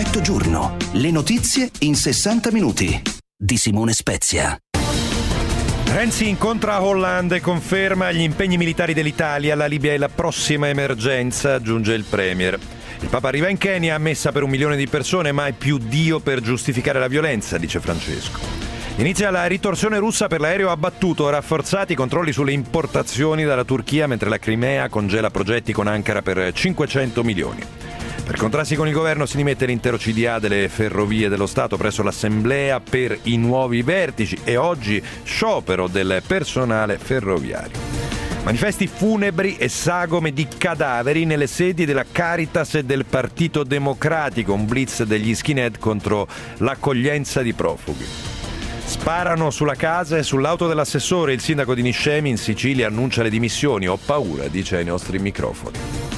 Effetto giorno. Le notizie in 60 minuti. Di Simone Spezia. Renzi incontra Hollande e conferma gli impegni militari dell'Italia. La Libia è la prossima emergenza, aggiunge il Premier. Il Papa arriva in Kenya, ammessa per 1 milione di persone, mai più Dio per giustificare la violenza, dice Francesco. Inizia la ritorsione russa per l'aereo abbattuto, rafforzati i controlli sulle importazioni dalla Turchia, mentre la Crimea congela progetti con Ankara per 500 milioni. Per contrasti con il governo si dimette l'intero CDA delle ferrovie dello Stato presso l'Assemblea per i nuovi vertici e oggi sciopero del personale ferroviario. Manifesti funebri e sagome di cadaveri nelle sedi della Caritas e del Partito Democratico, un blitz degli skinhead contro l'accoglienza di profughi. Sparano sulla casa e sull'auto dell'assessore, il sindaco di Niscemi in Sicilia annuncia le dimissioni. Ho paura, dice ai nostri microfoni.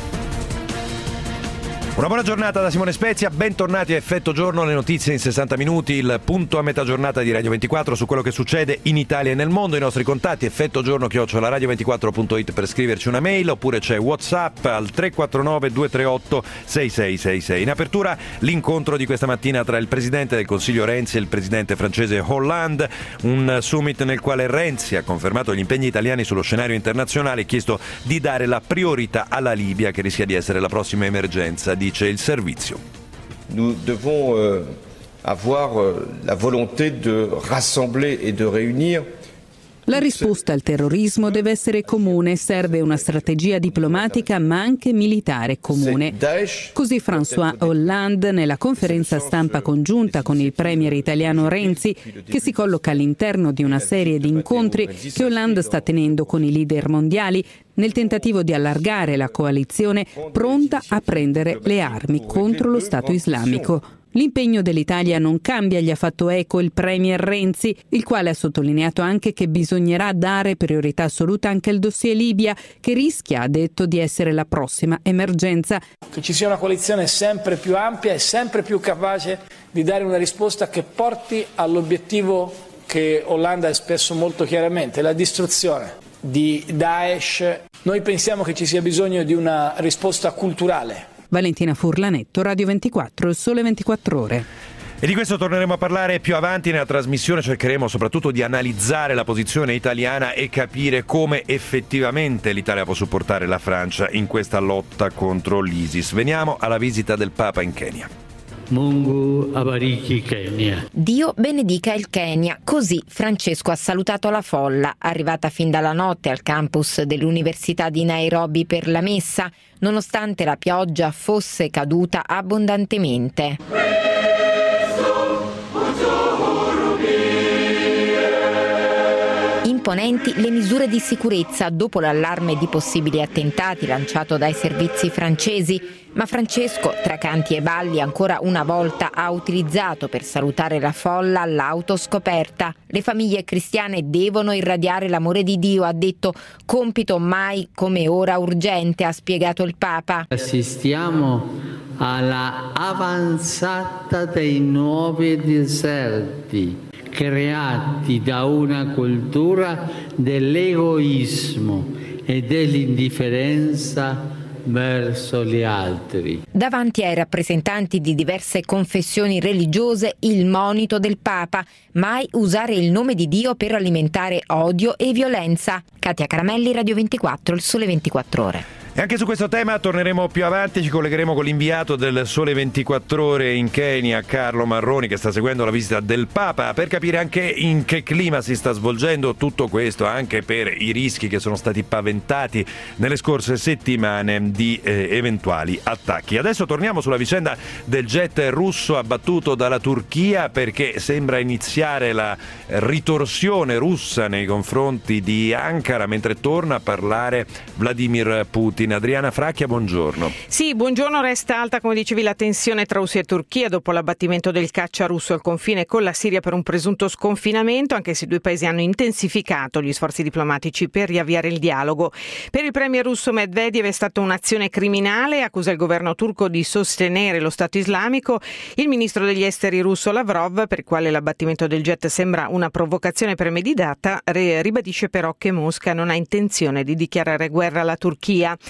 Una buona giornata da Simone Spezia, bentornati a Effetto Giorno, le notizie in 60 minuti, il punto a metà giornata di Radio 24 su quello che succede in Italia e nel mondo. I nostri contatti effettogiorno@radio24.it per scriverci una mail, oppure c'è WhatsApp al 349 238 6666. In apertura l'incontro di questa mattina tra il Presidente del Consiglio Renzi e il Presidente francese Hollande, un summit nel quale Renzi ha confermato gli impegni italiani sullo scenario internazionale e chiesto di dare la priorità alla Libia, che rischia di essere la prossima emergenza, dice il servizio. Nous devons avoir la volonté de rassembler et de réunir. La risposta al terrorismo deve essere comune, serve una strategia diplomatica ma anche militare comune. Così François Hollande nella conferenza stampa congiunta con il premier italiano Renzi, che si colloca all'interno di una serie di incontri che Hollande sta tenendo con i leader mondiali nel tentativo di allargare la coalizione pronta a prendere le armi contro lo Stato islamico. L'impegno dell'Italia non cambia, gli ha fatto eco il premier Renzi, il quale ha sottolineato anche che bisognerà dare priorità assoluta anche al dossier Libia, che rischia, ha detto, di essere la prossima emergenza. Che ci sia una coalizione sempre più ampia e sempre più capace di dare una risposta che porti all'obiettivo che Hollande ha espresso molto chiaramente, la distruzione di Daesh. Noi pensiamo che ci sia bisogno di una risposta culturale. Valentina Furlanetto, Radio 24, Il Sole 24 Ore. E di questo torneremo a parlare più avanti nella trasmissione, cercheremo soprattutto di analizzare la posizione italiana e capire come effettivamente l'Italia può supportare la Francia in questa lotta contro l'ISIS. Veniamo alla visita del Papa in Kenya. Mungu abariki Kenya. Dio benedica il Kenya. Così Francesco ha salutato la folla, arrivata fin dalla notte al campus dell'Università di Nairobi per la messa, nonostante la pioggia fosse caduta abbondantemente. Imponenti le misure di sicurezza dopo l'allarme di possibili attentati lanciato dai servizi francesi, ma Francesco, tra canti e balli, ancora una volta ha utilizzato per salutare la folla l'auto scoperta. Le famiglie cristiane devono irradiare l'amore di Dio, ha detto, compito mai come ora urgente, ha spiegato il Papa. Assistiamo alla avanzata dei nuovi deserti creati da una cultura dell'egoismo e dell'indifferenza verso gli altri. Davanti ai rappresentanti di diverse confessioni religiose, il monito del Papa: mai usare il nome di Dio per alimentare odio e violenza. Katia Caramelli, Radio 24, Il Sole 24 Ore. E anche su questo tema torneremo più avanti, ci collegheremo con l'inviato del Sole 24 Ore in Kenya, Carlo Marroni, che sta seguendo la visita del Papa, per capire anche in che clima si sta svolgendo tutto questo, anche per i rischi che sono stati paventati nelle scorse settimane di eventuali attacchi. Adesso torniamo sulla vicenda del jet russo abbattuto dalla Turchia, perché sembra iniziare la ritorsione russa nei confronti di Ankara, mentre torna a parlare Vladimir Putin. Adriana Fracchia, buongiorno. Sì, buongiorno. Resta alta, come dicevi, la tensione tra Russia e Turchia dopo l'abbattimento del caccia russo al confine con la Siria per un presunto sconfinamento, anche se i due paesi hanno intensificato gli sforzi diplomatici per riavviare il dialogo. Per il premier russo Medvedev è stata un'azione criminale, accusa il governo turco di sostenere lo Stato islamico. Il ministro degli esteri russo Lavrov, per il quale l'abbattimento del jet sembra una provocazione premeditata, ribadisce però che Mosca non ha intenzione di dichiarare guerra alla Turchia.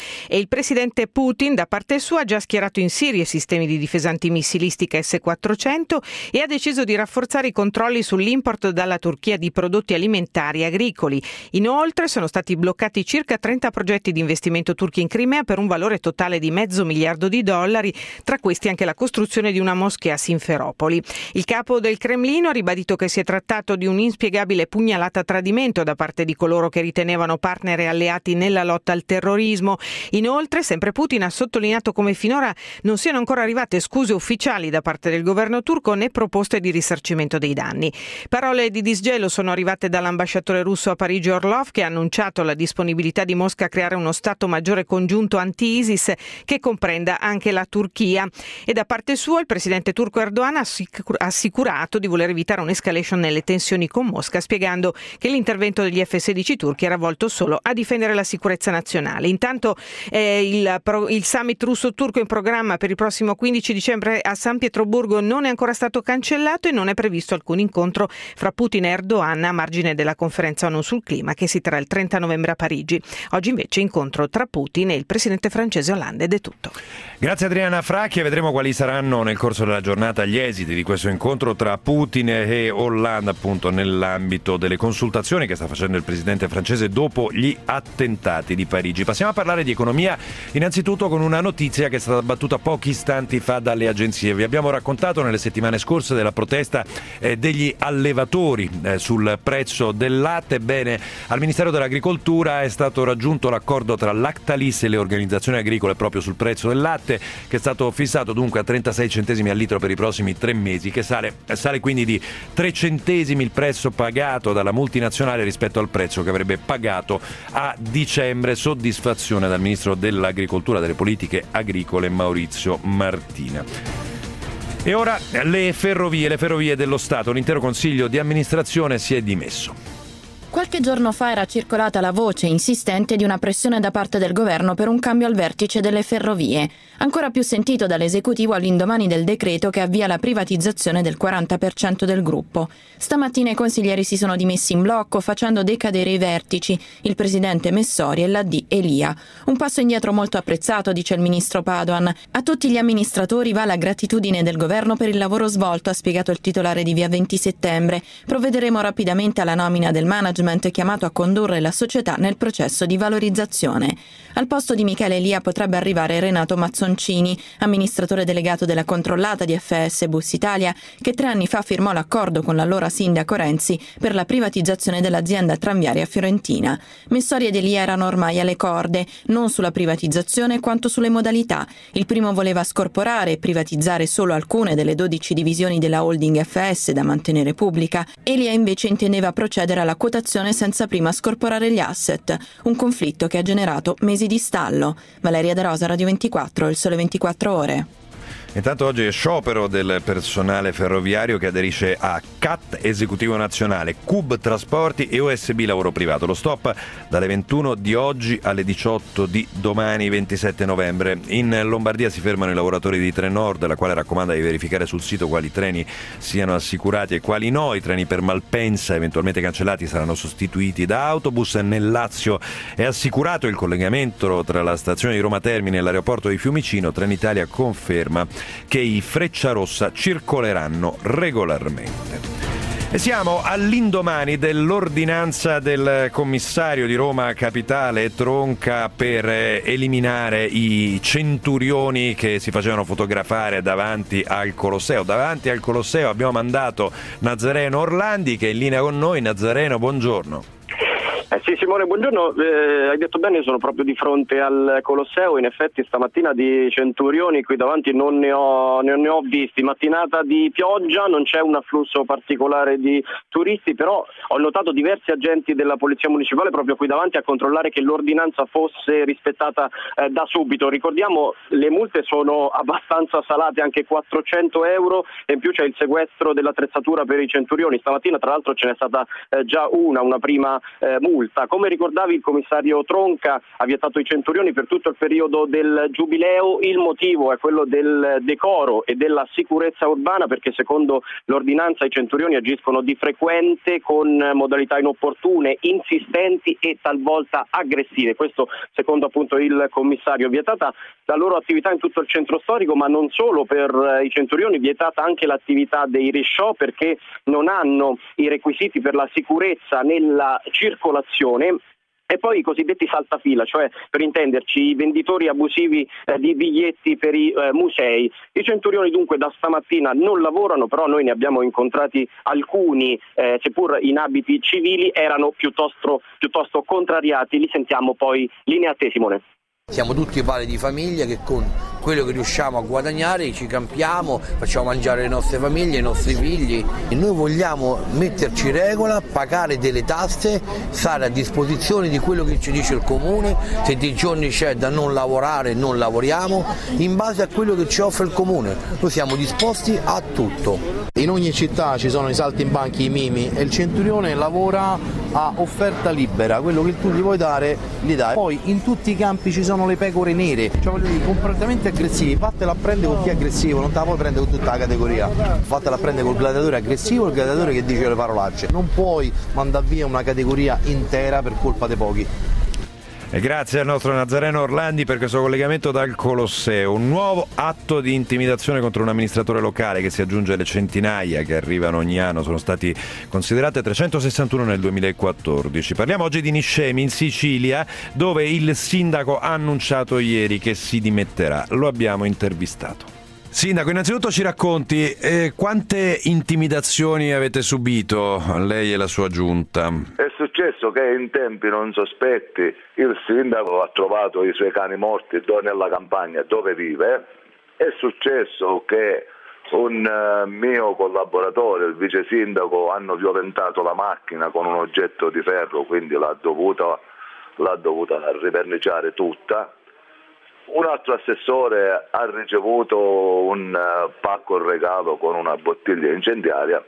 E il presidente Putin, da parte sua, ha già schierato in Siria sistemi di difesa antimissilistica S-400 e ha deciso di rafforzare i controlli sull'import dalla Turchia di prodotti alimentari e agricoli. Inoltre sono stati bloccati circa 30 progetti di investimento turchi in Crimea per un valore totale di $500 miliardi, tra questi anche la costruzione di una moschea a Simferopoli. Il capo del Cremlino ha ribadito che si è trattato di un'inspiegabile pugnalata a tradimento da parte di coloro che ritenevano partner e alleati nella lotta al terrorismo. Inoltre, sempre Putin ha sottolineato come finora non siano ancora arrivate scuse ufficiali da parte del governo turco né proposte di risarcimento dei danni. Parole di disgelo sono arrivate dall'ambasciatore russo a Parigi Orlov, che ha annunciato la disponibilità di Mosca a creare uno Stato maggiore congiunto anti-ISIS che comprenda anche la Turchia. E da parte sua il presidente turco Erdogan ha assicurato di voler evitare un'escalation nelle tensioni con Mosca, spiegando che l'intervento degli F-16 turchi era volto solo a difendere la sicurezza nazionale. Intanto il summit russo-turco in programma per il prossimo 15 dicembre a San Pietroburgo non è ancora stato cancellato e non è previsto alcun incontro fra Putin e Erdogan a margine della conferenza ONU sul clima che si terrà il 30 novembre a Parigi. Oggi invece incontro tra Putin e il presidente francese Hollande ed è tutto. Grazie Adriana Fracchia, vedremo quali saranno nel corso della giornata gli esiti di questo incontro tra Putin e Hollande, appunto nell'ambito delle consultazioni che sta facendo il presidente francese dopo gli attentati di Parigi. Passiamo a parlare di economia, innanzitutto con una notizia che è stata battuta pochi istanti fa dalle agenzie. Vi abbiamo raccontato nelle settimane scorse della protesta degli allevatori sul prezzo del latte. Bene, al Ministero dell'Agricoltura è stato raggiunto l'accordo tra Lactalis e le organizzazioni agricole proprio sul prezzo del latte, che è stato fissato dunque a 36 centesimi al litro per i prossimi 3 mesi, che sale quindi di 3 centesimi il prezzo pagato dalla multinazionale rispetto al prezzo che avrebbe pagato a dicembre. Soddisfazione dal Ministro dell'Agricoltura e delle Politiche Agricole Maurizio Martina. E ora le ferrovie dello Stato. L'intero Consiglio di amministrazione si è dimesso. Qualche giorno fa era circolata la voce insistente di una pressione da parte del governo per un cambio al vertice delle ferrovie, ancora più sentito dall'esecutivo all'indomani del decreto che avvia la privatizzazione del 40% del gruppo. Stamattina i consiglieri si sono dimessi in blocco facendo decadere i vertici, il presidente Messori e l'AD Elia. Un passo indietro molto apprezzato, dice il ministro Padoan. A tutti gli amministratori va la gratitudine del governo per il lavoro svolto, ha spiegato il titolare di Via 20 Settembre. Provvederemo rapidamente alla nomina del management chiamato a condurre la società nel processo di valorizzazione. Al posto di Michele Elia potrebbe arrivare Renato Mazzoncini, amministratore delegato della controllata di FS Bus Italia, che 3 anni fa firmò l'accordo con l'allora sindaco Renzi per la privatizzazione dell'azienda tranviaria fiorentina. Messori ed Elia erano ormai alle corde, non sulla privatizzazione quanto sulle modalità. Il primo voleva scorporare e privatizzare solo alcune delle 12 divisioni della holding FS da mantenere pubblica. Elia invece intendeva procedere alla quotazione senza prima scorporare gli asset, un conflitto che ha generato mesi di stallo. Valeria De Rosa, Radio 24, Il Sole 24 Ore. Intanto oggi è sciopero del personale ferroviario che aderisce a CAT Esecutivo Nazionale, CUB Trasporti e OSB Lavoro Privato. Lo stop dalle 21 di oggi alle 18 di domani 27 novembre. In Lombardia si fermano i lavoratori di Trenord, la quale raccomanda di verificare sul sito quali treni siano assicurati e quali no. I treni per Malpensa eventualmente cancellati saranno sostituiti da autobus. Nel Lazio è assicurato il collegamento tra la stazione di Roma Termini e l'aeroporto di Fiumicino. Trenitalia conferma che i Frecciarossa circoleranno regolarmente. E siamo all'indomani dell'ordinanza del commissario di Roma Capitale Tronca per eliminare i centurioni che si facevano fotografare davanti al Colosseo. Davanti al Colosseo abbiamo mandato Nazareno Orlandi, che è in linea con noi. Nazareno, buongiorno. Sì, Simone, buongiorno. Hai detto bene, io sono proprio di fronte al Colosseo. In effetti stamattina di centurioni qui davanti non ne ho visti. Mattinata di pioggia, non c'è un afflusso particolare di turisti, però ho notato diversi agenti della Polizia Municipale proprio qui davanti a controllare che l'ordinanza fosse rispettata da subito. Ricordiamo, le multe sono abbastanza salate, anche 400 euro, e in più c'è il sequestro dell'attrezzatura per i centurioni. Stamattina tra l'altro ce n'è stata già una prima multa. multa. Come ricordavi, il commissario Tronca ha vietato i centurioni per tutto il periodo del Giubileo. Il motivo è quello del decoro e della sicurezza urbana, perché secondo l'ordinanza i centurioni agiscono di frequente con modalità inopportune, insistenti e talvolta aggressive. Questo secondo appunto il commissario. Vietata la loro attività in tutto il centro storico, ma non solo per i centurioni, vietata anche l'attività dei risciò perché non hanno i requisiti per la sicurezza nella circolazione. E poi i cosiddetti saltafila, cioè per intenderci i venditori abusivi di biglietti per i musei. I centurioni dunque da stamattina non lavorano, però noi ne abbiamo incontrati alcuni, seppur in abiti civili, erano piuttosto contrariati. Li sentiamo poi. Linea a te, Simone. Siamo tutti padri di famiglia che con quello che riusciamo a guadagnare ci campiamo, facciamo mangiare le nostre famiglie, i nostri figli. E noi vogliamo metterci regola, pagare delle tasse, stare a disposizione di quello che ci dice il comune. Se dei giorni c'è da non lavorare, non lavoriamo, in base a quello che ci offre il comune. Noi siamo disposti a tutto. In ogni città ci sono i saltimbanchi, i mimi, e il centurione lavora a offerta libera, quello che tu gli vuoi dare, gli dai. Poi in tutti i campi ci sono le pecore nere, cioè voglio dire, comportamenti aggressivi, fatela prendere con chi è aggressivo, non te la puoi prendere con tutta la categoria, fatela prendere col gladiatore aggressivo, il gladiatore che dice le parolacce, non puoi mandare via una categoria intera per colpa dei pochi. E grazie al nostro Nazareno Orlandi per questo collegamento dal Colosseo. Un nuovo atto di intimidazione contro un amministratore locale che si aggiunge alle centinaia che arrivano ogni anno. Sono stati considerate 361 nel 2014. Parliamo oggi di Niscemi in Sicilia, dove il sindaco ha annunciato ieri che si dimetterà. Lo abbiamo intervistato. Sindaco, innanzitutto ci racconti quante intimidazioni avete subito, lei e la sua giunta? È successo che in tempi non sospetti il sindaco ha trovato i suoi cani morti nella campagna dove vive. È successo che un mio collaboratore, il vice sindaco, hanno violentato la macchina con un oggetto di ferro, quindi l'ha dovuta riverniciare tutta. Un altro assessore ha ricevuto un pacco regalo con una bottiglia incendiaria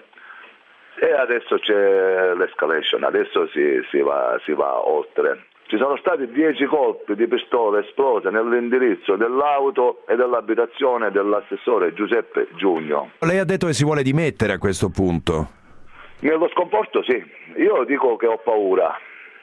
e adesso c'è l'escalation, adesso si va oltre. Ci sono stati 10 colpi di pistola esplose nell'indirizzo dell'auto e dell'abitazione dell'assessore Giuseppe Giugno. Lei ha detto che si vuole dimettere a questo punto. Nello scomporto sì, io dico che ho paura.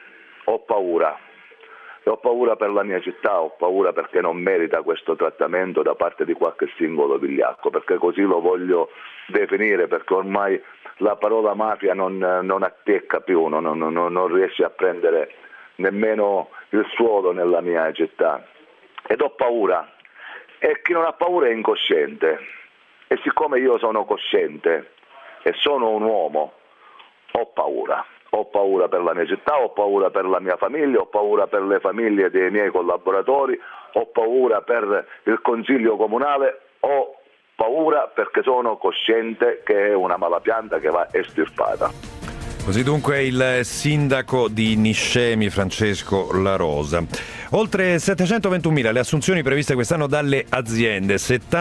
Ho paura per la mia città, ho paura perché non merita questo trattamento da parte di qualche singolo vigliacco, perché così lo voglio definire, perché ormai la parola mafia non attecca più, non riesce a prendere nemmeno il suolo nella mia città. Ed ho paura, e chi non ha paura è incosciente, e siccome io sono cosciente e sono un uomo, ho paura. Ho paura per la mia città, ho paura per la mia famiglia, ho paura per le famiglie dei miei collaboratori, ho paura per il consiglio comunale, ho paura perché sono cosciente che è una malapianta che va estirpata. Così dunque il sindaco di Niscemi, Francesco La Rosa. Oltre 721.000 le assunzioni previste quest'anno dalle aziende,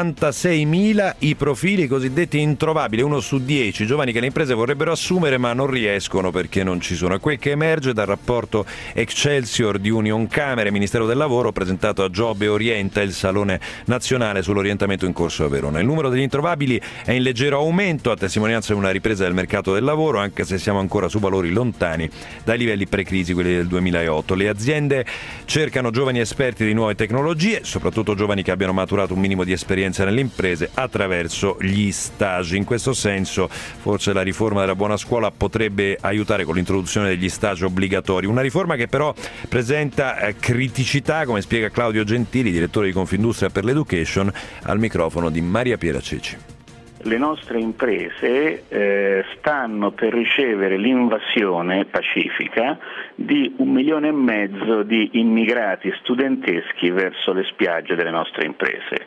76.000 i profili cosiddetti introvabili, 1 su 10 giovani che le imprese vorrebbero assumere ma non riescono perché non ci sono. È quel che emerge dal rapporto Excelsior di Unioncamere e Ministero del Lavoro presentato a Job e Orienta, il salone nazionale sull'orientamento in corso a Verona. Il numero degli introvabili è in leggero aumento, a testimonianza di una ripresa del mercato del lavoro, anche se siamo ancora su valori lontani dai livelli pre-crisi, quelli del 2008. Le aziende cercano giovani esperti di nuove tecnologie, soprattutto giovani che abbiano maturato un minimo di esperienza nelle imprese attraverso gli stage. In questo senso forse la riforma della buona scuola potrebbe aiutare con l'introduzione degli stage obbligatori, una riforma che però presenta criticità, come spiega Claudio Gentili, direttore di Confindustria per l'Education, al microfono di Maria Piera Ceci. Le nostre imprese stanno per ricevere l'invasione pacifica di 1,5 milioni di immigrati studenteschi verso le spiagge delle nostre imprese.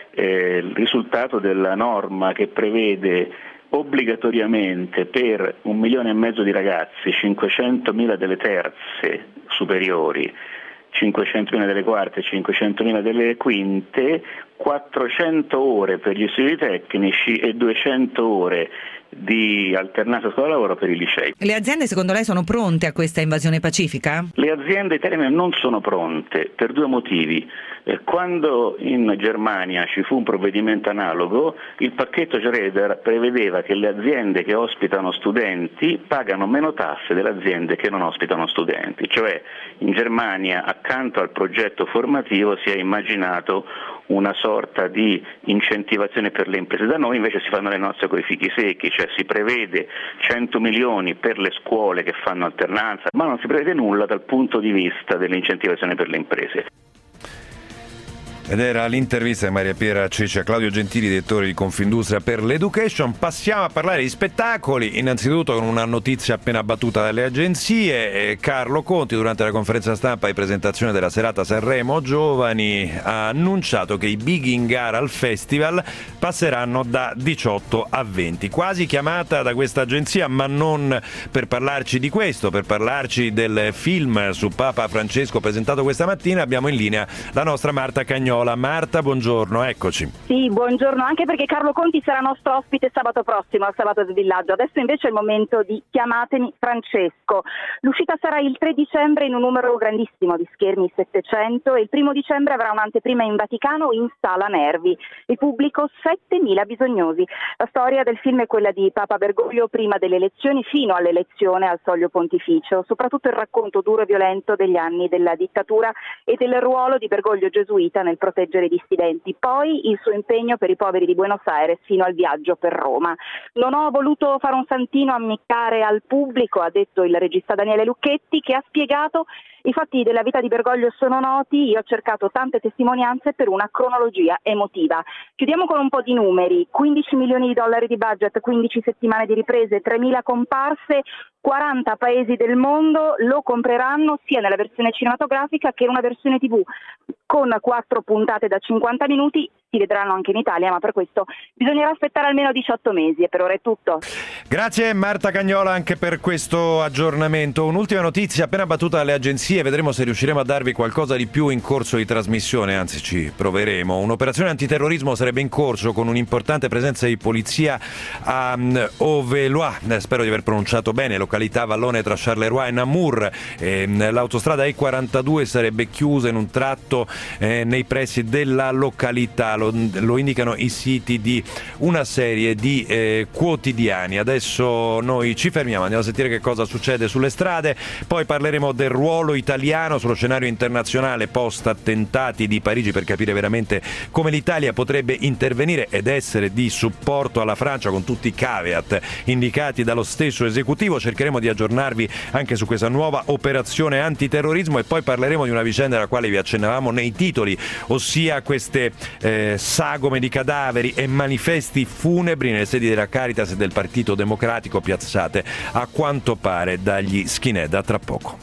Il risultato della norma che prevede obbligatoriamente per 1,5 milioni di ragazzi, 500.000 delle terze superiori, 500.000 delle quarte e 500.000 delle quinte, 400 ore per gli studi tecnici e 200 ore di alternanza scuola-lavoro per i licei. Le aziende secondo lei sono pronte a questa invasione pacifica? Le aziende italiane non sono pronte per due motivi. Quando in Germania ci fu un provvedimento analogo, il pacchetto Schroeder prevedeva che le aziende che ospitano studenti pagano meno tasse delle aziende che non ospitano studenti, cioè in Germania accanto al progetto formativo si è immaginato una sorta di incentivazione per le imprese. Da noi invece si fanno le nozze coi fichi secchi, cioè si prevede 100 milioni per le scuole che fanno alternanza, ma non si prevede nulla dal punto di vista dell'incentivazione per le imprese. Ed era l'intervista di Maria Piera Ceci a Claudio Gentili, direttore di Confindustria per l'Education. Passiamo a parlare di spettacoli, innanzitutto con una notizia appena battuta dalle agenzie. Carlo Conti, durante la conferenza stampa di presentazione della serata Sanremo Giovani, ha annunciato che i big in gara al festival passeranno da 18 a 20. Quasi chiamata da questa agenzia, ma non per parlarci di questo, per parlarci del film su Papa Francesco presentato questa mattina, abbiamo in linea la nostra Marta Cagnola. Marta, buongiorno, eccoci. Sì, buongiorno, anche perché Carlo Conti sarà nostro ospite sabato prossimo al Sabato del Villaggio. Adesso invece è il momento di Chiamatemi Francesco. L'uscita sarà il 3 dicembre in un numero grandissimo di schermi, 700, e il 1 dicembre avrà un'anteprima in Vaticano in Sala Nervi. Il pubblico 7.000 bisognosi. La storia del film è quella di Papa Bergoglio prima delle elezioni fino all'elezione al soglio pontificio, soprattutto il racconto duro e violento degli anni della dittatura e del ruolo di Bergoglio gesuita nel proteggere i dissidenti, poi il suo impegno per i poveri di Buenos Aires fino al viaggio per Roma. Non ho voluto fare un santino ammiccare al pubblico, ha detto il regista Daniele Lucchetti, che ha spiegato: i fatti della vita di Bergoglio sono noti, io ho cercato tante testimonianze per una cronologia emotiva. Chiudiamo con un po' di numeri: 15 milioni di dollari di budget, 15 settimane di riprese, 3.000 comparse, 40 paesi del mondo lo compreranno sia nella versione cinematografica che in una versione TV con 4 puntate da 50 minuti. Si vedranno anche in Italia, ma per questo bisognerà aspettare almeno 18 mesi. E per ora è tutto. Grazie Marta Cagnola anche per questo aggiornamento. Un'ultima notizia appena battuta dalle agenzie, vedremo se riusciremo a darvi qualcosa di più in corso di trasmissione, anzi ci proveremo. Un'operazione antiterrorismo sarebbe in corso con un'importante presenza di polizia a Ovelois, spero di aver pronunciato bene, località vallone tra Charleroi e Namur. L'autostrada E42 sarebbe chiusa in un tratto nei pressi della località. Lo indicano i siti di una serie di quotidiani. Adesso noi ci fermiamo, andiamo a sentire che cosa succede sulle strade, poi parleremo del ruolo italiano sullo scenario internazionale post attentati di Parigi, per capire veramente come l'Italia potrebbe intervenire ed essere di supporto alla Francia con tutti i caveat indicati dallo stesso esecutivo. Cercheremo di aggiornarvi anche su questa nuova operazione antiterrorismo e poi parleremo di una vicenda alla quale vi accennavamo nei titoli, ossia queste sagome di cadaveri e manifesti funebri nelle sedi della Caritas e del Partito Democratico piazzate a quanto pare dagli skinhead. A tra poco.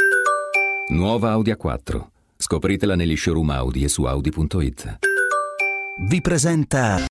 Nuova Audi A4. Scopritela negli showroom Audi e su Audi.it. Vi presenta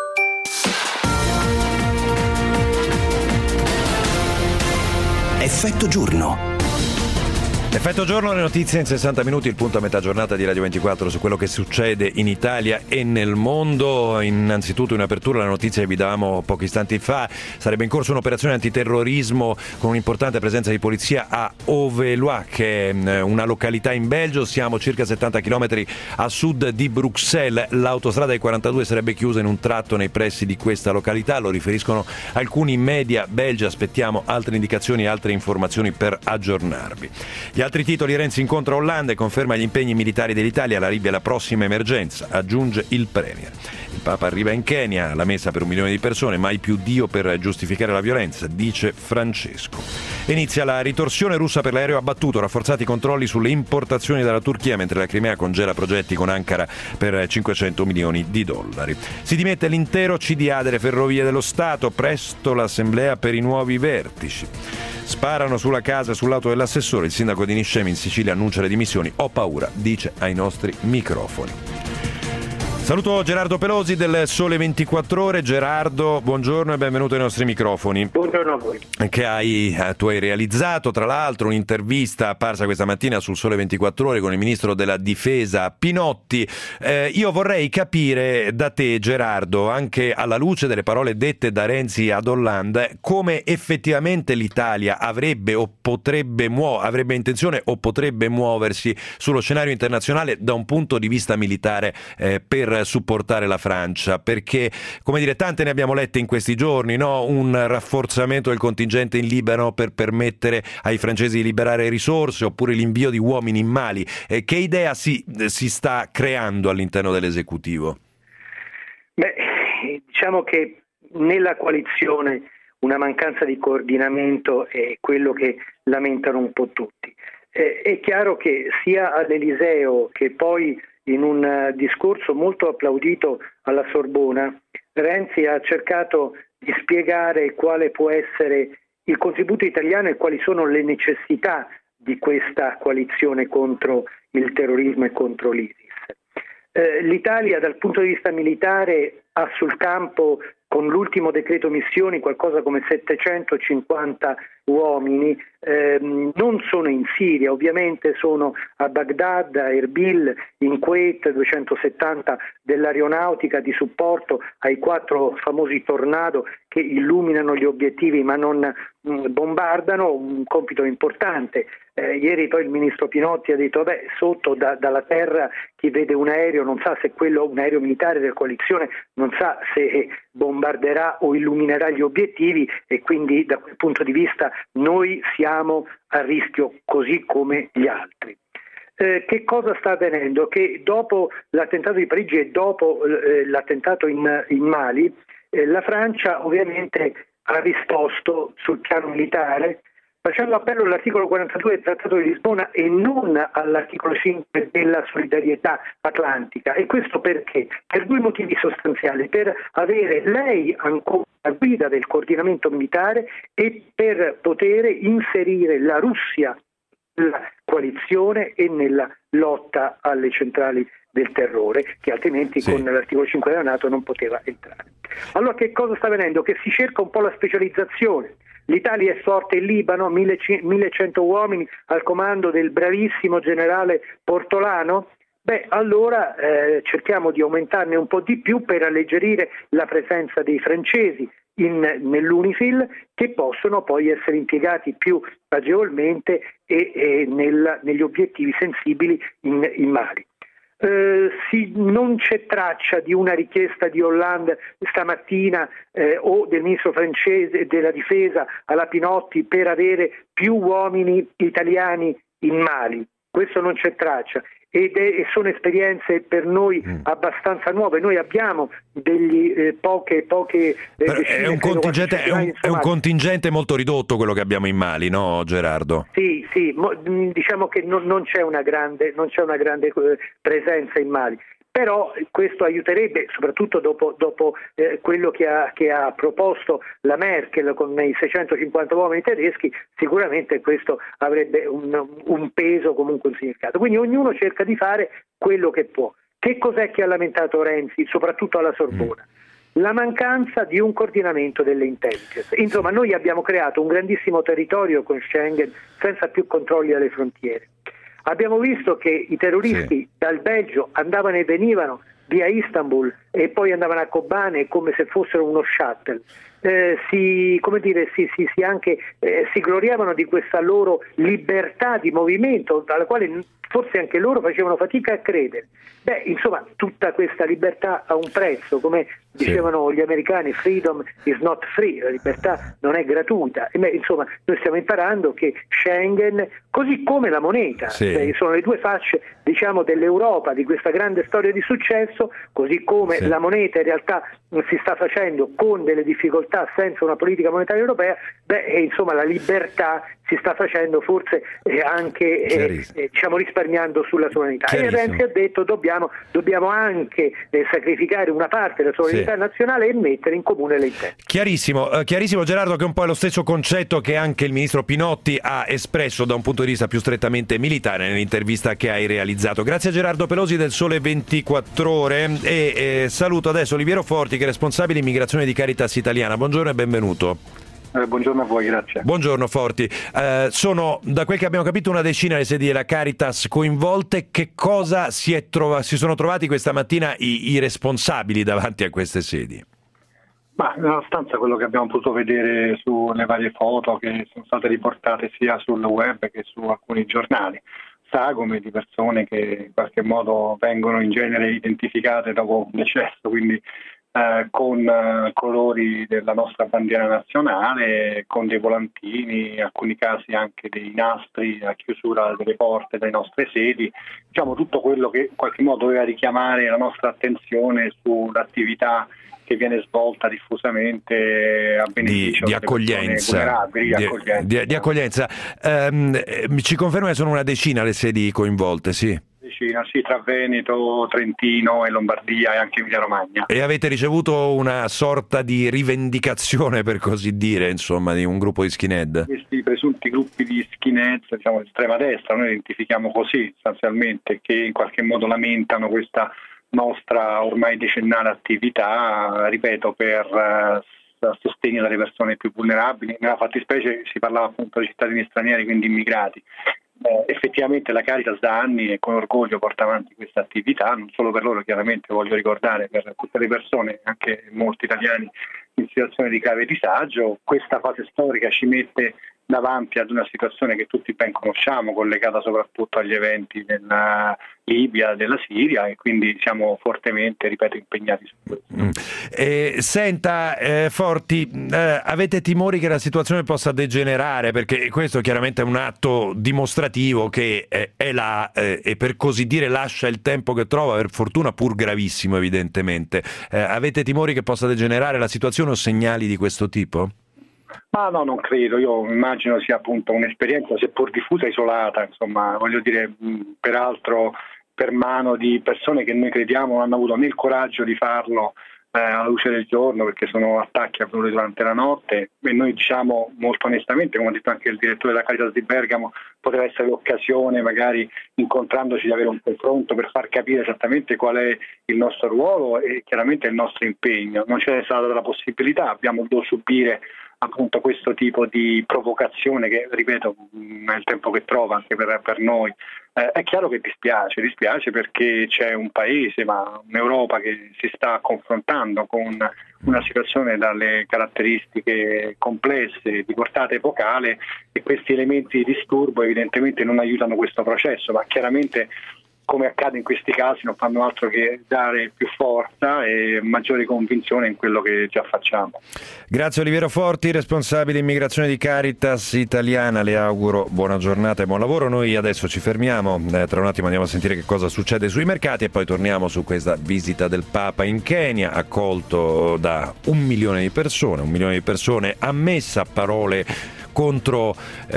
Effetto Giorno. Effetto giorno, le notizie in 60 minuti, il punto a metà giornata di Radio 24 su quello che succede in Italia e nel mondo. Innanzitutto in apertura la notizia che vi davamo pochi istanti fa: sarebbe in corso un'operazione antiterrorismo con un'importante presenza di polizia a Ovelois, che è una località in Belgio, siamo circa 70 km a sud di Bruxelles. L'autostrada E42 sarebbe chiusa in un tratto nei pressi di questa località, lo riferiscono alcuni media belgi, aspettiamo altre indicazioni e altre informazioni per aggiornarvi. Gli altri titoli: Renzi incontra Hollande e conferma gli impegni militari dell'Italia, la Libia è la prossima emergenza, aggiunge il Premier. Il Papa arriva in Kenya, la messa per 1 milione di persone, mai più Dio per giustificare la violenza, dice Francesco. Inizia la ritorsione russa per l'aereo abbattuto, rafforzati i controlli sulle importazioni dalla Turchia, mentre la Crimea congela progetti con Ankara per 500 milioni di dollari. Si dimette l'intero CDA delle Ferrovie dello Stato, presto l'assemblea per i nuovi vertici. Sparano sulla casa e sull'auto dell'assessore, il sindaco di Niscemi in Sicilia annuncia le dimissioni, ho paura, dice ai nostri microfoni. Saluto Gerardo Pelosi del Sole 24 Ore. Gerardo, buongiorno e benvenuto ai nostri microfoni. Buongiorno a voi. Tu hai realizzato tra l'altro un'intervista apparsa questa mattina sul Sole 24 Ore con il ministro della Difesa Pinotti. Io vorrei capire da te, Gerardo, anche alla luce delle parole dette da Renzi ad Hollande, come effettivamente l'Italia avrebbe intenzione o potrebbe muoversi sullo scenario internazionale da un punto di vista militare per supportare la Francia, perché come dire, tante ne abbiamo lette in questi giorni, no? Un rafforzamento del contingente in Libano per permettere ai francesi di liberare risorse, oppure l'invio di uomini in Mali. Che idea si sta creando all'interno dell'esecutivo? Diciamo che nella coalizione una mancanza di coordinamento è quello che lamentano un po' tutti. È chiaro che sia all'Eliseo che poi in un discorso molto applaudito alla Sorbona, Renzi ha cercato di spiegare quale può essere il contributo italiano e quali sono le necessità di questa coalizione contro il terrorismo e contro l'ISIS. L'Italia dal punto di vista militare ha sul campo, con l'ultimo decreto missioni, qualcosa come 750 uomini, non sono in Siria, ovviamente sono a Baghdad, a Erbil, in Kuwait, 270 dell'aeronautica di supporto ai 4 famosi Tornado che illuminano gli obiettivi ma non bombardano, un compito importante. Ieri poi il ministro Pinotti ha detto sotto dalla terra chi vede un aereo non sa se quello un aereo militare della coalizione, non sa se bombarderà o illuminerà gli obiettivi, e quindi da quel punto di vista noi siamo a rischio così come gli altri. Che cosa sta avvenendo? Che dopo l'attentato di Parigi e dopo l'attentato in Mali, la Francia ovviamente ha risposto sul piano militare facendo appello all'articolo 42 del Trattato di Lisbona e non all'articolo 5 della solidarietà atlantica. E questo perché? Per 2 motivi sostanziali: per avere lei ancora la guida del coordinamento militare e per poter inserire la Russia nella coalizione e nella lotta alle centrali del terrore, che altrimenti con l'articolo 5 della NATO non poteva entrare. Allora che cosa sta avvenendo? Che si cerca un po' la specializzazione. L'Italia è forte in Libano, 1100 uomini al comando del bravissimo generale Portolano. Allora cerchiamo di aumentarne un po' di più per alleggerire la presenza dei francesi nell'UNIFIL, che possono poi essere impiegati più agevolmente e negli obiettivi sensibili in Mali. Non c'è traccia di una richiesta di Hollande stamattina o del ministro francese della difesa alla Pinotti per avere più uomini italiani in Mali. Questo non c'è traccia e sono esperienze per noi abbastanza nuove. Noi abbiamo degli poche è un contingente molto ridotto quello che abbiamo in Mali, no Gerardo? Sì, diciamo che non c'è una grande presenza in Mali. Però questo aiuterebbe, soprattutto dopo quello che ha proposto la Merkel con i 650 uomini tedeschi, sicuramente questo avrebbe un peso, comunque un significato. Quindi ognuno cerca di fare quello che può. Che cos'è che ha lamentato Renzi, soprattutto alla Sorbona? La mancanza di un coordinamento delle intelligence. Insomma, noi abbiamo creato un grandissimo territorio con Schengen senza più controlli alle frontiere. Abbiamo visto che i terroristi dal Belgio andavano e venivano via Istanbul e poi andavano a Kobane come se fossero uno shuttle. Si gloriavano di questa loro libertà di movimento, alla quale forse anche loro facevano fatica a credere. Insomma, tutta questa libertà ha un prezzo, come dicevano gli americani, freedom is not free, la libertà non è gratuita. Insomma, noi stiamo imparando che Schengen, così come la moneta, sono le 2 facce, diciamo, dell'Europa, di questa grande storia di successo, così come la moneta in realtà si sta facendo con delle difficoltà senza una politica monetaria europea. insomma la libertà si sta facendo forse anche risparmiando sulla sovranità. E Renzi ha detto dobbiamo anche sacrificare una parte della sovranità nazionale e mettere in comune le intese. Chiarissimo Gerardo, che un po' è lo stesso concetto che anche il ministro Pinotti ha espresso da un punto di vista più strettamente militare nell'intervista che hai realizzato. Grazie a Gerardo Pelosi del Sole 24 Ore e saluto adesso Oliviero Forti, che è responsabile immigrazione di Caritas Italiana. Buongiorno e benvenuto. Buongiorno a voi, grazie. Buongiorno Forti. Sono, da quel che abbiamo capito, una decina le sedi della Caritas coinvolte. Che cosa si sono trovati questa mattina i responsabili davanti a queste sedi? Ma nonostante quello che abbiamo potuto vedere sulle varie foto che sono state riportate sia sul web che su alcuni giornali, sagome di persone che in qualche modo vengono in genere identificate dopo un decesso, quindi con colori della nostra bandiera nazionale, con dei volantini, in alcuni casi anche dei nastri a chiusura delle porte delle nostre sedi, diciamo tutto quello che in qualche modo doveva richiamare la nostra attenzione sull'attività che viene svolta diffusamente a beneficio di accoglienza. Di accoglienza. Ci conferma che sono una decina le sedi coinvolte, sì? Sì, tra Veneto, Trentino e Lombardia e anche Emilia Romagna. E avete ricevuto una sorta di rivendicazione, per così dire, insomma, di un gruppo di skinhead? Questi presunti gruppi di skinhead, diciamo di estrema destra, noi identifichiamo così sostanzialmente, che in qualche modo lamentano questa nostra ormai decennale attività, ripeto, per sostegno delle persone più vulnerabili. Nella fattispecie si parlava appunto di cittadini stranieri, quindi immigrati. Effettivamente la Caritas da anni e con orgoglio porta avanti questa attività, non solo per loro, chiaramente voglio ricordare per tutte le persone, anche molti italiani in situazione di grave disagio. Questa fase storica ci mette davanti ad una situazione che tutti ben conosciamo, collegata soprattutto agli eventi della Libia, della Siria, e quindi siamo fortemente, ripeto, impegnati su questo. Senta, Forti, avete timori che la situazione possa degenerare? Perché questo chiaramente è un atto dimostrativo che è là e per così dire lascia il tempo che trova, per fortuna pur gravissimo evidentemente. Avete timori che possa degenerare la situazione o segnali di questo tipo? No, non credo. Io immagino sia appunto un'esperienza seppur diffusa e isolata, insomma, voglio dire, peraltro per mano di persone che noi crediamo non hanno avuto né il coraggio di farlo alla luce del giorno, perché sono attacchi avvenuti durante la notte, e noi diciamo molto onestamente, come ha detto anche il direttore della Caritas di Bergamo, poteva essere l'occasione, magari incontrandoci, di avere un confronto per far capire esattamente qual è il nostro ruolo e chiaramente il nostro impegno. Non c'è stata la possibilità, abbiamo dovuto subire appunto questo tipo di provocazione che, ripeto, è il tempo che trova anche per noi. È chiaro che dispiace perché c'è un paese, ma un'Europa che si sta confrontando con una situazione dalle caratteristiche complesse, di portata epocale, e questi elementi di disturbo evidentemente non aiutano questo processo, ma chiaramente, come accade in questi casi, non fanno altro che dare più forza e maggiore convinzione in quello che già facciamo. Grazie Oliviero Forti, responsabile immigrazione di Caritas Italiana, le auguro buona giornata e buon lavoro. Noi adesso ci fermiamo, tra un attimo andiamo a sentire che cosa succede sui mercati e poi torniamo su questa visita del Papa in Kenya, accolto da 1 milione di persone, ammessa a parole contro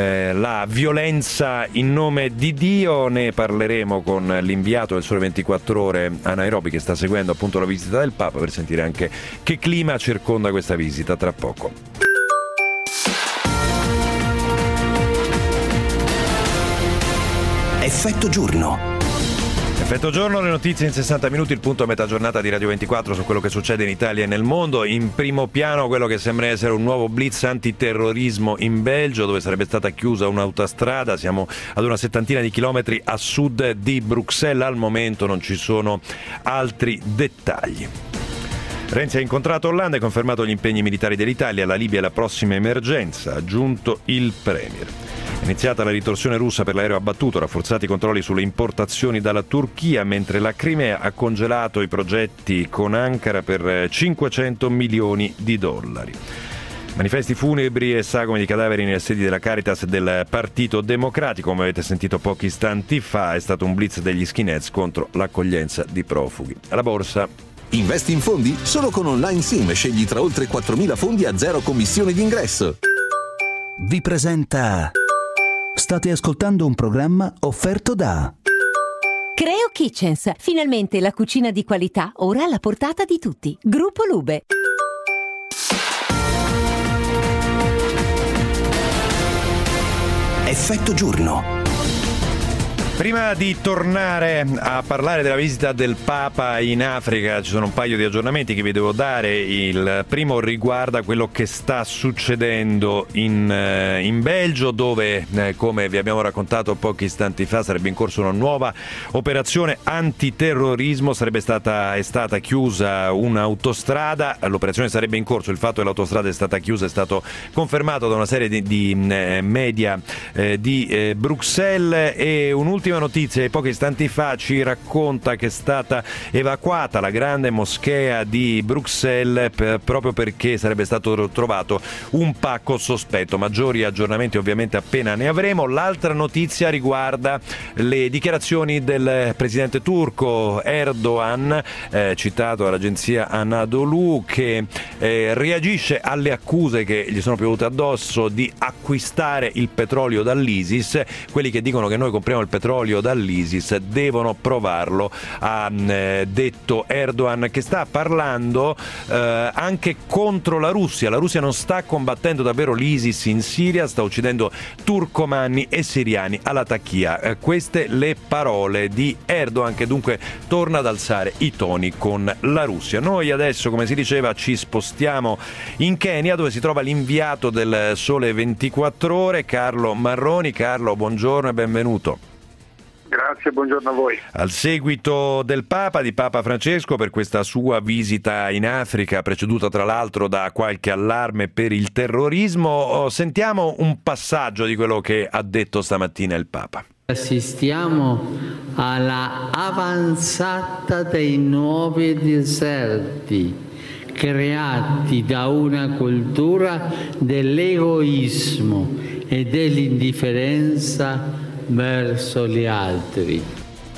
la violenza in nome di Dio. Ne parleremo con l'inviato del Sole 24 Ore a Nairobi, che sta seguendo appunto la visita del Papa, per sentire anche che clima circonda questa visita tra poco. Effetto giorno. Effetto giorno, le notizie in 60 minuti, il punto a metà giornata di Radio 24 su quello che succede in Italia e nel mondo. In primo piano quello che sembra essere un nuovo blitz antiterrorismo in Belgio, dove sarebbe stata chiusa un'autostrada. Siamo ad una settantina di chilometri a sud di Bruxelles, al momento non ci sono altri dettagli. Renzi ha incontrato Hollande e confermato gli impegni militari dell'Italia. La Libia è la prossima emergenza, ha aggiunto il Premier. Iniziata la ritorsione russa per l'aereo abbattuto, rafforzati i controlli sulle importazioni dalla Turchia, mentre la Crimea ha congelato i progetti con Ankara per $500 milioni. Manifesti funebri e sagome di cadaveri nelle sedi della Caritas del Partito Democratico. Come avete sentito pochi istanti fa, è stato un blitz degli skinheads contro l'accoglienza di profughi. Alla borsa. Investi in fondi? Solo con Online Sim scegli tra oltre 4.000 fondi a zero commissione di ingresso. vi presenta... State ascoltando un programma offerto da... Creo Kitchens, finalmente la cucina di qualità ora alla portata di tutti. Gruppo Lube. Effetto giorno. Prima di tornare a parlare della visita del Papa in Africa, ci sono un paio di aggiornamenti che vi devo dare. Il primo riguarda quello che sta succedendo in Belgio, dove, come vi abbiamo raccontato pochi istanti fa, sarebbe in corso una nuova operazione antiterrorismo. È stata chiusa un'autostrada, l'operazione sarebbe in corso, il fatto che l'autostrada è stata chiusa è stato confermato da una serie di media di Bruxelles. E un'ultima notizia, pochi istanti fa ci racconta che è stata evacuata la grande moschea di Bruxelles proprio perché sarebbe stato trovato un pacco sospetto. Maggiori aggiornamenti ovviamente appena ne avremo. L'altra notizia riguarda le dichiarazioni del presidente turco Erdogan, citato dall'agenzia Anadolu, che reagisce alle accuse che gli sono piovute addosso di acquistare il petrolio dall'ISIS. Quelli che dicono che noi compriamo il petrolio dall'ISIS devono provarlo, ha detto Erdogan, che sta parlando anche contro la Russia. La Russia non sta combattendo davvero l'ISIS in Siria, sta uccidendo turcomanni e siriani alla Taqiyya. Queste le parole di Erdogan, che dunque torna ad alzare i toni con la Russia. Noi adesso, come si diceva, ci spostiamo in Kenya, dove si trova l'inviato del Sole 24 Ore, Carlo Marroni. Carlo, buongiorno e benvenuto. Grazie, buongiorno a voi. Al seguito del di Papa Francesco, per questa sua visita in Africa, preceduta tra l'altro da qualche allarme per il terrorismo, sentiamo un passaggio di quello che ha detto stamattina il Papa. Assistiamo alla avanzata dei nuovi deserti creati da una cultura dell'egoismo e dell'indifferenza verso gli altri.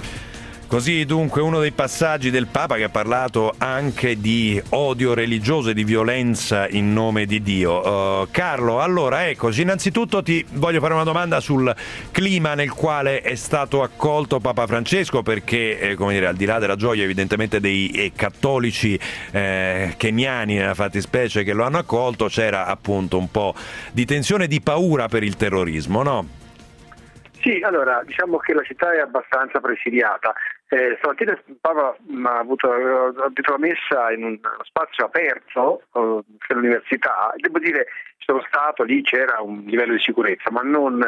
Così dunque uno dei passaggi del Papa, che ha parlato anche di odio religioso e di violenza in nome di Dio. Carlo, allora eccoci, innanzitutto ti voglio fare una domanda sul clima nel quale è stato accolto Papa Francesco, perché come dire, al di là della gioia evidentemente dei cattolici keniani nella fattispecie che lo hanno accolto, c'era appunto un po' di tensione e di paura per il terrorismo, no? Sì, allora diciamo che la città è abbastanza presidiata. Stamattina il Papa ha avuto la messa in uno spazio aperto dell'università. Devo dire, sono stato lì, c'era un livello di sicurezza, ma non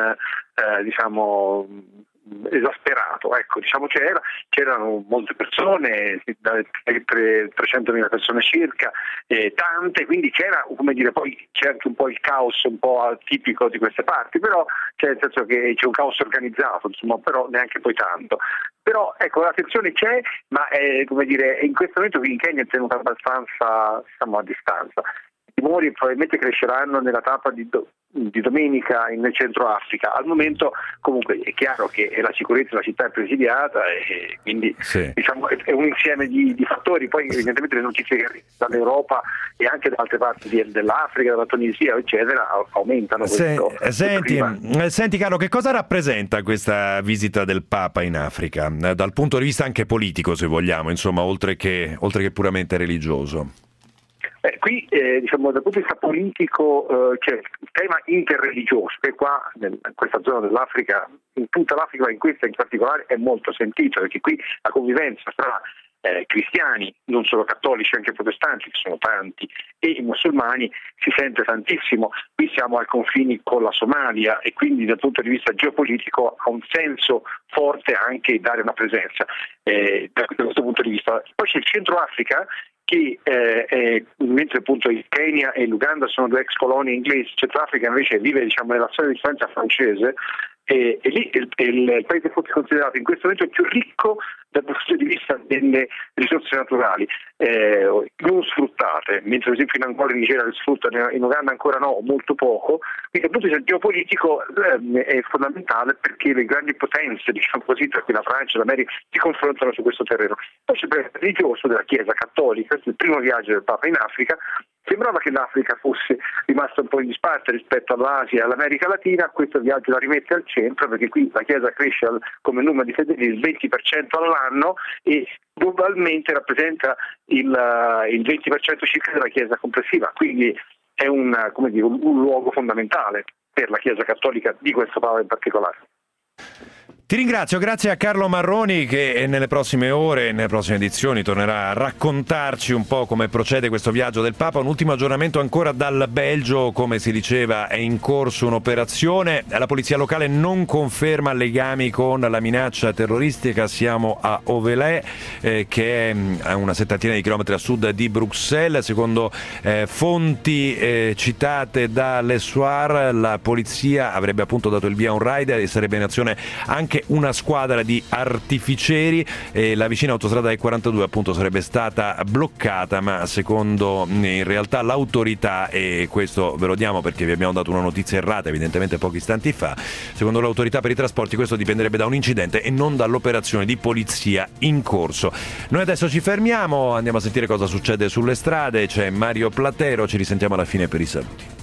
esasperato, ecco, diciamo c'erano molte persone, 300.000 persone circa, tante, quindi c'era, come dire, poi c'è anche un po' il caos un po' tipico di queste parti, però c'è, nel senso che c'è un caos organizzato, insomma, però neanche poi tanto. Però ecco, la tensione c'è, ma come dire, in questo momento qui in Kenya è tenuta abbastanza, a distanza. I timori probabilmente cresceranno nella tappa di domenica nel centro Africa. Al momento comunque è chiaro che la sicurezza della città è presidiata e quindi sì, diciamo è un insieme di fattori. Poi evidentemente le notizie che arrivano dall'Europa e anche da altre parti dell'Africa, dalla Tunisia eccetera, aumentano questo Senti Carlo, che cosa rappresenta questa visita del Papa in Africa dal punto di vista anche politico, se vogliamo, insomma, oltre che puramente religioso? Qui diciamo dal punto di vista politico c'è il tema interreligioso che qua in questa zona dell'Africa, in tutta l'Africa ma in questa in particolare, è molto sentito, perché qui la convivenza tra cristiani, non solo cattolici, anche protestanti, che sono tanti, e i musulmani si sente tantissimo. Qui siamo ai confini con la Somalia e quindi dal punto di vista geopolitico ha un senso forte anche dare una presenza da questo punto di vista. Poi c'è il Centro Africa, che mentre appunto il Kenya e l'Uganda sono due ex colonie inglesi, Centrafrica invece vive, diciamo, nella storia di influenza francese, e lì il paese forse considerato in questo momento più ricco dal punto di vista delle risorse naturali non sfruttate, mentre per esempio in Angola e in Nigeria le sfruttano, in Uganda ancora no, molto poco. Quindi dal punto di vista geopolitico è fondamentale, perché le grandi potenze, diciamo così, tra cui la Francia e l'America, si confrontano su questo terreno. Poi c'è il religioso della Chiesa cattolica, questo è il primo viaggio del Papa in Africa, Sembrava che l'Africa fosse rimasta un po' in disparte rispetto all'Asia e all'America Latina. Questo viaggio la rimette al centro, perché qui la Chiesa cresce come numero di fedeli il 20% all'anno e globalmente rappresenta il 20% circa della Chiesa complessiva, quindi è un luogo fondamentale per la Chiesa cattolica di questo Papa in particolare. Ti ringrazio, grazie a Carlo Marroni che nelle prossime ore, nelle prossime edizioni tornerà a raccontarci un po' come procede questo viaggio del Papa. Un ultimo aggiornamento ancora dal Belgio, come si diceva è in corso un'operazione, la polizia locale non conferma legami con la minaccia terroristica, siamo a Auvelais che è a una settantina di chilometri a sud di Bruxelles, secondo fonti citate da Le Soir la polizia avrebbe appunto dato il via a un raid e sarebbe in azione anche una squadra di artificieri e la vicina autostrada E42 appunto sarebbe stata bloccata, ma secondo in realtà l'autorità, e questo ve lo diamo perché vi abbiamo dato una notizia errata evidentemente pochi istanti fa, secondo l'autorità per i trasporti questo dipenderebbe da un incidente e non dall'operazione di polizia in corso. Noi adesso ci fermiamo, andiamo a sentire cosa succede sulle strade, c'è Mario Platero, ci risentiamo alla fine per i saluti.